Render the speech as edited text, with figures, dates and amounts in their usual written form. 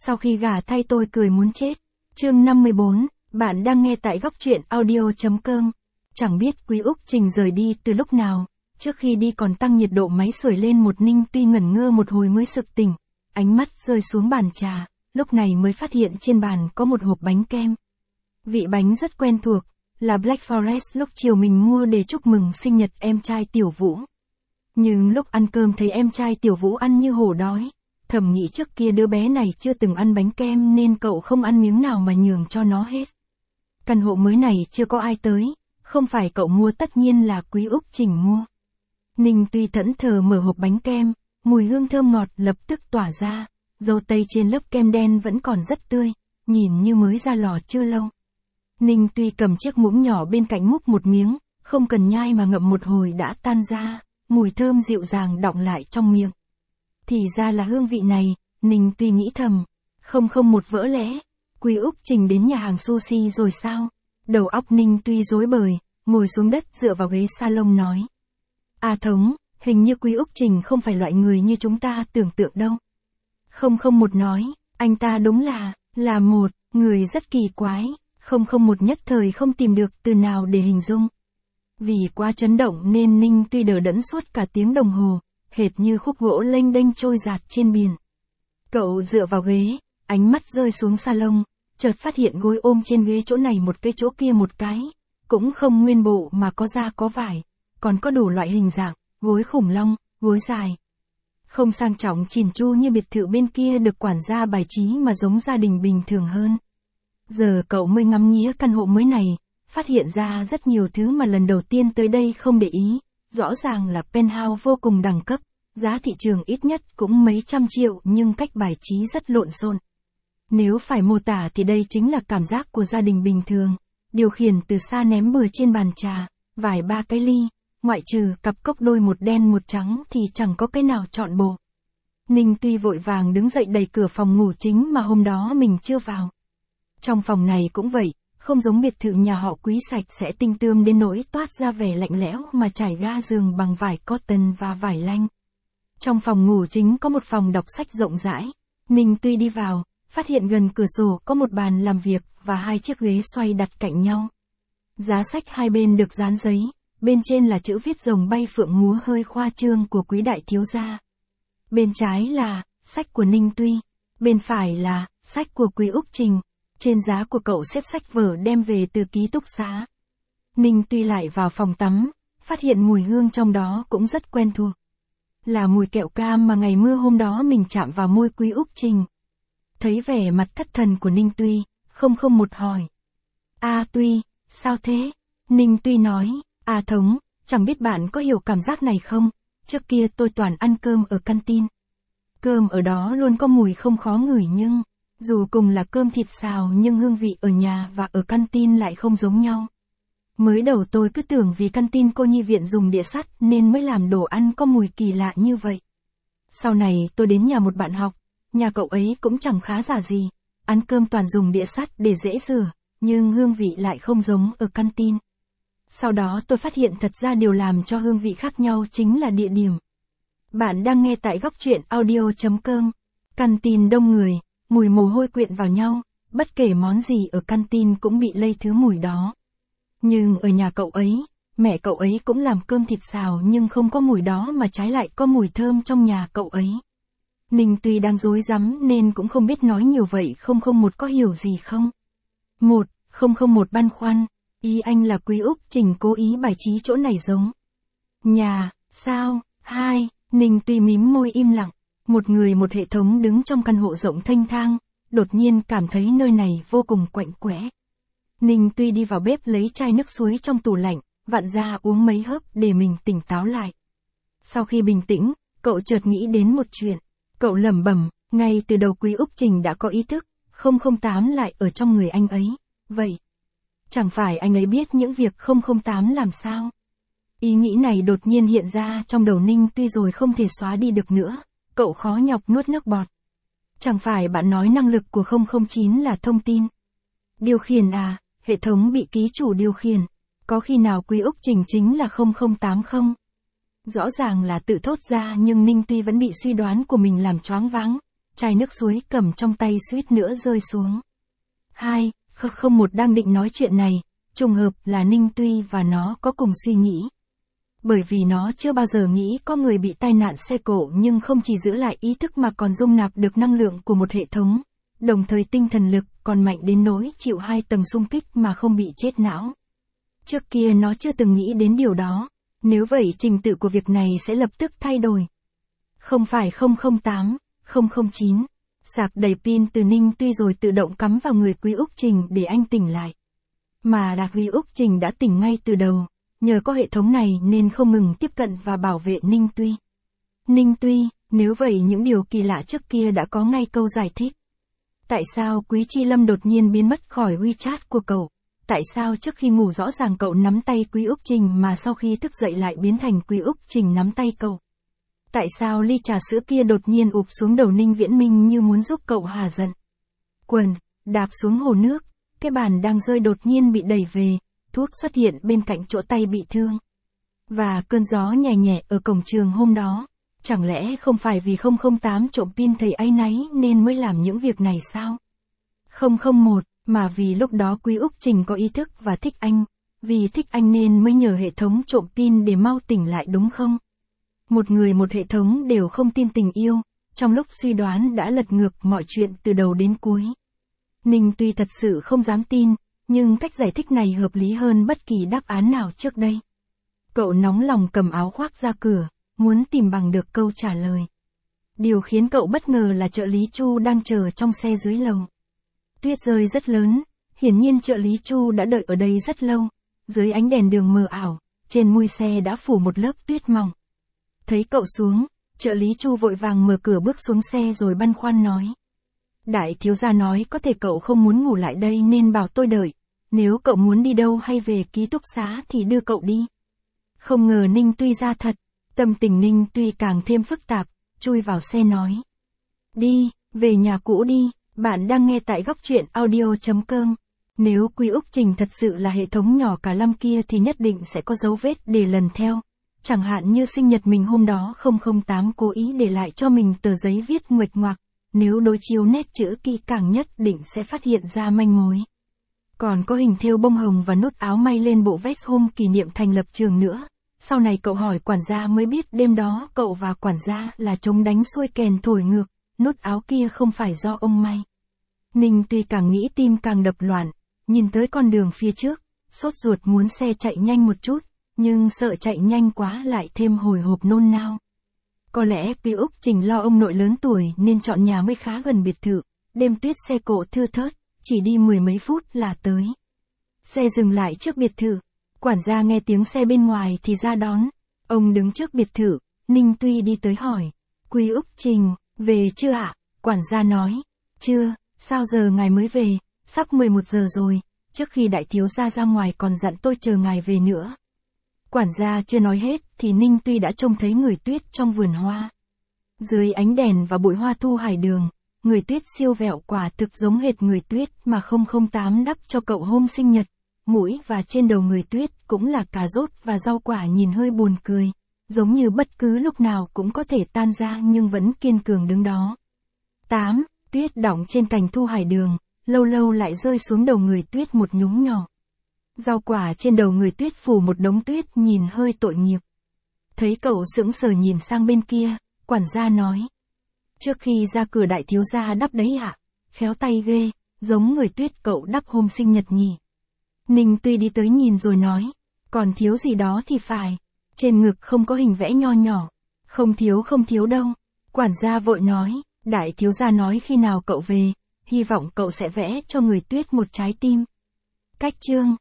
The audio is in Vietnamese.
Sau khi gả thay tôi cười muốn chết. Chương 54, bạn đang nghe tại góc truyện audio.com. Chẳng biết Quý Úc Trình rời đi từ lúc nào, trước khi đi còn tăng nhiệt độ máy sưởi lên một. Ninh Tuy ngẩn ngơ một hồi mới sực tỉnh, ánh mắt rơi xuống bàn trà, lúc này mới phát hiện trên bàn có một hộp bánh kem. Vị bánh rất quen thuộc, là Black Forest lúc chiều mình mua để chúc mừng sinh nhật em trai Tiểu Vũ. Nhưng lúc ăn cơm thấy em trai Tiểu Vũ ăn như hổ đói, thầm nghĩ trước kia đứa bé này chưa từng ăn bánh kem nên cậu không ăn miếng nào mà nhường cho nó hết. Căn hộ mới này chưa có ai tới, không phải cậu mua tất nhiên là Quý Úc Trình mua. Ninh Tuy thẫn thờ mở hộp bánh kem, mùi hương thơm ngọt lập tức tỏa ra, dâu tây trên lớp kem đen vẫn còn rất tươi, nhìn như mới ra lò chưa lâu. Ninh Tuy cầm chiếc muỗng nhỏ bên cạnh múc một miếng, không cần nhai mà ngậm một hồi đã tan ra, mùi thơm dịu dàng đọng lại trong miệng. Thì ra là hương vị này, Ninh Tuy nghĩ thầm. Không một vỡ lẽ, Quý Úc Trình đến nhà hàng sushi rồi sao? Đầu óc Ninh Tuy rối bời, ngồi xuống đất dựa vào ghế salon nói. À Thống, hình như Quý Úc Trình không phải loại người như chúng ta tưởng tượng đâu. Một nói, anh ta đúng là một người rất kỳ quái. Một nhất thời không tìm được từ nào để hình dung. Vì quá chấn động nên Ninh Tuy đờ đẫn suốt cả tiếng đồng hồ, hệt như khúc gỗ lênh đênh trôi dạt trên biển. Cậu dựa vào ghế, ánh mắt rơi xuống salon, chợt phát hiện gối ôm trên ghế chỗ này một cái chỗ kia một cái, cũng không nguyên bộ mà có da có vải, còn có đủ loại hình dạng, gối khủng long, gối dài. Không sang trọng chỉn chu như biệt thự bên kia được quản gia bài trí mà giống gia đình bình thường hơn. Giờ cậu mới ngắm nghía căn hộ mới này, phát hiện ra rất nhiều thứ mà lần đầu tiên tới đây không để ý, rõ ràng là penthouse vô cùng đẳng cấp, giá thị trường ít nhất cũng mấy trăm triệu nhưng cách bài trí rất lộn xộn. Nếu phải mô tả thì đây chính là cảm giác của gia đình bình thường, điều khiển từ xa ném bừa trên bàn trà, vài ba cái ly, ngoại trừ cặp cốc đôi một đen một trắng thì chẳng có cái nào trọn bộ. Ninh Tuy vội vàng đứng dậy đẩy cửa phòng ngủ chính mà hôm đó mình chưa vào. Trong phòng này cũng vậy, không giống biệt thự nhà họ Quý sạch sẽ tinh tươm đến nỗi toát ra vẻ lạnh lẽo mà trải ga giường bằng vải cotton và vải lanh. Trong phòng ngủ chính có một phòng đọc sách rộng rãi. Ninh Tuy đi vào, phát hiện gần cửa sổ có một bàn làm việc và hai chiếc ghế xoay đặt cạnh nhau. Giá sách hai bên được dán giấy, bên trên là chữ viết rồng bay phượng múa hơi khoa trương của Quý đại thiếu gia. Bên trái là sách của Ninh Tuy, bên phải là sách của Quý Úc Trình. Trên giá của cậu xếp sách vở đem về từ ký túc xá. Ninh Tuy lại vào phòng tắm, phát hiện mùi hương trong đó cũng rất quen thuộc. Là mùi kẹo cam mà ngày mưa hôm đó mình chạm vào môi Quý Úc Trình. Thấy vẻ mặt thất thần của Ninh Tuy, một hỏi. À Tuy, sao thế? Ninh Tuy nói, à Thống, chẳng biết bạn có hiểu cảm giác này không? Trước kia tôi toàn ăn cơm ở canteen. Cơm ở đó luôn có mùi không khó ngửi nhưng... Dù cùng là cơm thịt xào nhưng hương vị ở nhà và ở canteen lại không giống nhau. Mới đầu tôi cứ tưởng vì canteen cô nhi viện dùng đĩa sắt nên mới làm đồ ăn có mùi kỳ lạ như vậy. Sau này tôi đến nhà một bạn học, nhà cậu ấy cũng chẳng khá giả gì, ăn cơm toàn dùng đĩa sắt để dễ rửa, nhưng hương vị lại không giống ở canteen. Sau đó tôi phát hiện thật ra điều làm cho hương vị khác nhau chính là địa điểm. Bạn đang nghe tại góc truyện audio.com. Canteen đông người. Mùi mồ hôi quyện vào nhau, bất kể món gì ở canteen cũng bị lây thứ mùi đó. Nhưng ở nhà cậu ấy, mẹ cậu ấy cũng làm cơm thịt xào nhưng không có mùi đó mà trái lại có mùi thơm trong nhà cậu ấy. Ninh Tuy đang rối rắm nên cũng không biết nói nhiều vậy. Một có hiểu gì không? 1 băn khoăn, ý anh là Quý Úc Trình cố ý bài trí chỗ này giống nhà, sao? 2, Ninh Tuy mím môi im lặng. Một người một hệ thống đứng trong căn hộ rộng thênh thang, đột nhiên cảm thấy nơi này vô cùng quạnh quẽ. Ninh Tuy đi vào bếp lấy chai nước suối trong tủ lạnh, vặn ra uống mấy hớp để mình tỉnh táo lại. Sau khi bình tĩnh, cậu chợt nghĩ đến một chuyện. Cậu lẩm bẩm, ngay từ đầu Quý Úc Trình đã có ý thức, 008 lại ở trong người anh ấy. Vậy, chẳng phải anh ấy biết những việc 008 làm sao? Ý nghĩ này đột nhiên hiện ra trong đầu Ninh Tuy rồi không thể xóa đi được nữa. Cậu khó nhọc nuốt nước bọt. Chẳng phải bạn nói năng lực của 009 là thông tin điều khiển à? Hệ thống bị ký chủ điều khiển. Có khi nào Quý Úc Trình chính là 008 không? Rõ ràng là tự thốt ra nhưng Ninh Tuy vẫn bị suy đoán của mình làm choáng váng. chai nước suối cầm trong tay suýt nữa rơi xuống. 2. Không một đang định nói chuyện này, trùng hợp là Ninh Tuy và nó có cùng suy nghĩ. Bởi vì nó chưa bao giờ nghĩ có người bị tai nạn xe cộ nhưng không chỉ giữ lại ý thức mà còn dung nạp được năng lượng của một hệ thống, đồng thời tinh thần lực còn mạnh đến nỗi chịu 2 tầng xung kích mà không bị chết não. Trước kia nó chưa từng nghĩ đến điều đó, nếu vậy trình tự của việc này sẽ lập tức thay đổi. Không phải 008, 009, sạc đầy pin từ Ninh Tuy rồi tự động cắm vào người Quý Úc Trình để anh tỉnh lại. Mà là Quý Úc Trình đã tỉnh ngay từ đầu, nhờ có hệ thống này nên không ngừng tiếp cận và bảo vệ Ninh Tuy. Ninh Tuy, nếu vậy những điều kỳ lạ trước kia đã có ngay câu giải thích. Tại sao Quý Chi Lâm đột nhiên biến mất khỏi WeChat của cậu? Tại sao trước khi ngủ rõ ràng cậu nắm tay Quý Úc Trình mà sau khi thức dậy lại biến thành Quý Úc Trình nắm tay cậu? Tại sao ly trà sữa kia đột nhiên ụp xuống đầu Ninh Viễn Minh như muốn giúp cậu hà giận? Quần, đạp xuống hồ nước, cái bàn đang rơi đột nhiên bị đẩy về, thuốc xuất hiện bên cạnh chỗ tay bị thương. Và cơn gió nhẹ nhẹ ở cổng trường hôm đó, chẳng lẽ không phải vì 008 trộm pin thầy áy náy nên mới làm những việc này sao? 001, mà vì lúc đó Quý Úc Trình có ý thức và thích anh, vì thích anh nên mới nhờ hệ thống trộm pin để mau tỉnh lại đúng không? Một người một hệ thống đều không tin tình yêu, trong lúc suy đoán đã lật ngược mọi chuyện từ đầu đến cuối. Ninh tuy thật sự không dám tin, nhưng cách giải thích này hợp lý hơn bất kỳ đáp án nào trước đây. Cậu nóng lòng cầm áo khoác ra cửa, muốn tìm bằng được câu trả lời. Điều khiến cậu bất ngờ là trợ lý Chu đang chờ trong xe dưới lầu. Tuyết rơi rất lớn, hiển nhiên trợ lý Chu đã đợi ở đây rất lâu. Dưới ánh đèn đường mờ ảo, trên mui xe đã phủ một lớp tuyết mỏng. Thấy cậu xuống, trợ lý Chu vội vàng mở cửa bước xuống xe rồi băn khoăn nói. Đại thiếu gia nói có thể cậu không muốn ngủ lại đây nên bảo tôi đợi. Nếu cậu muốn đi đâu hay về ký túc xá thì đưa cậu đi. Không ngờ Ninh Tuy ra thật, tâm tình Ninh Tuy càng thêm phức tạp, chui vào xe nói. Đi, về nhà cũ đi, bạn đang nghe tại góc truyện audio.com. Nếu Quý Úc Trình thật sự là hệ thống nhỏ cả lâm kia thì nhất định sẽ có dấu vết để lần theo. Chẳng hạn như sinh nhật mình hôm đó 008 cố ý để lại cho mình tờ giấy viết nguệch ngoạc. Nếu đối chiếu nét chữ kỹ càng nhất định sẽ phát hiện ra manh mối. Còn có hình thêu bông hồng và nút áo may lên bộ vest hôm kỷ niệm thành lập trường nữa. Sau này cậu hỏi quản gia mới biết đêm đó cậu và quản gia là trống đánh xuôi kèn thổi ngược, nút áo kia không phải do ông may. Ninh tuy càng nghĩ tim càng đập loạn, nhìn tới con đường phía trước, sốt ruột muốn xe chạy nhanh một chút, nhưng sợ chạy nhanh quá lại thêm hồi hộp nôn nao. Có lẽ Quý Úc Trình lo ông nội lớn tuổi nên chọn nhà mới khá gần biệt thự, đêm tuyết xe cộ thưa thớt, chỉ đi 10 mấy phút là tới. Xe dừng lại trước biệt thự, quản gia nghe tiếng xe bên ngoài thì ra đón, ông đứng trước biệt thự, Ninh Tuy đi tới hỏi, Quý Úc Trình, về chưa ạ? Quản gia nói, chưa, sao giờ ngài mới về, sắp 11 giờ rồi, trước khi đại thiếu gia ra ngoài còn dặn tôi chờ ngài về nữa. Quản gia chưa nói hết thì Ninh Tuy đã trông thấy người tuyết trong vườn hoa. Dưới ánh đèn và bụi hoa thu hải đường, người tuyết siêu vẹo quả thực giống hệt người tuyết mà 008 đắp cho cậu hôm sinh nhật. Mũi và trên đầu người tuyết cũng là cà rốt và rau quả nhìn hơi buồn cười, giống như bất cứ lúc nào cũng có thể tan ra nhưng vẫn kiên cường đứng đó. 8. Tuyết đọng trên cành thu hải đường, lâu lâu lại rơi xuống đầu người tuyết một nhúm nhỏ. Rau quả trên đầu người tuyết phủ một đống tuyết nhìn hơi tội nghiệp. Thấy cậu sững sờ nhìn sang bên kia, quản gia nói. Trước khi ra cửa đại thiếu gia đắp đấy ạ, khéo tay ghê, giống người tuyết cậu đắp hôm sinh nhật nhỉ. Ninh tuy đi tới nhìn rồi nói, còn thiếu gì đó thì phải, trên ngực không có hình vẽ nho nhỏ, không thiếu đâu. Quản gia vội nói, đại thiếu gia nói khi nào cậu về, hy vọng cậu sẽ vẽ cho người tuyết một trái tim. Cách chương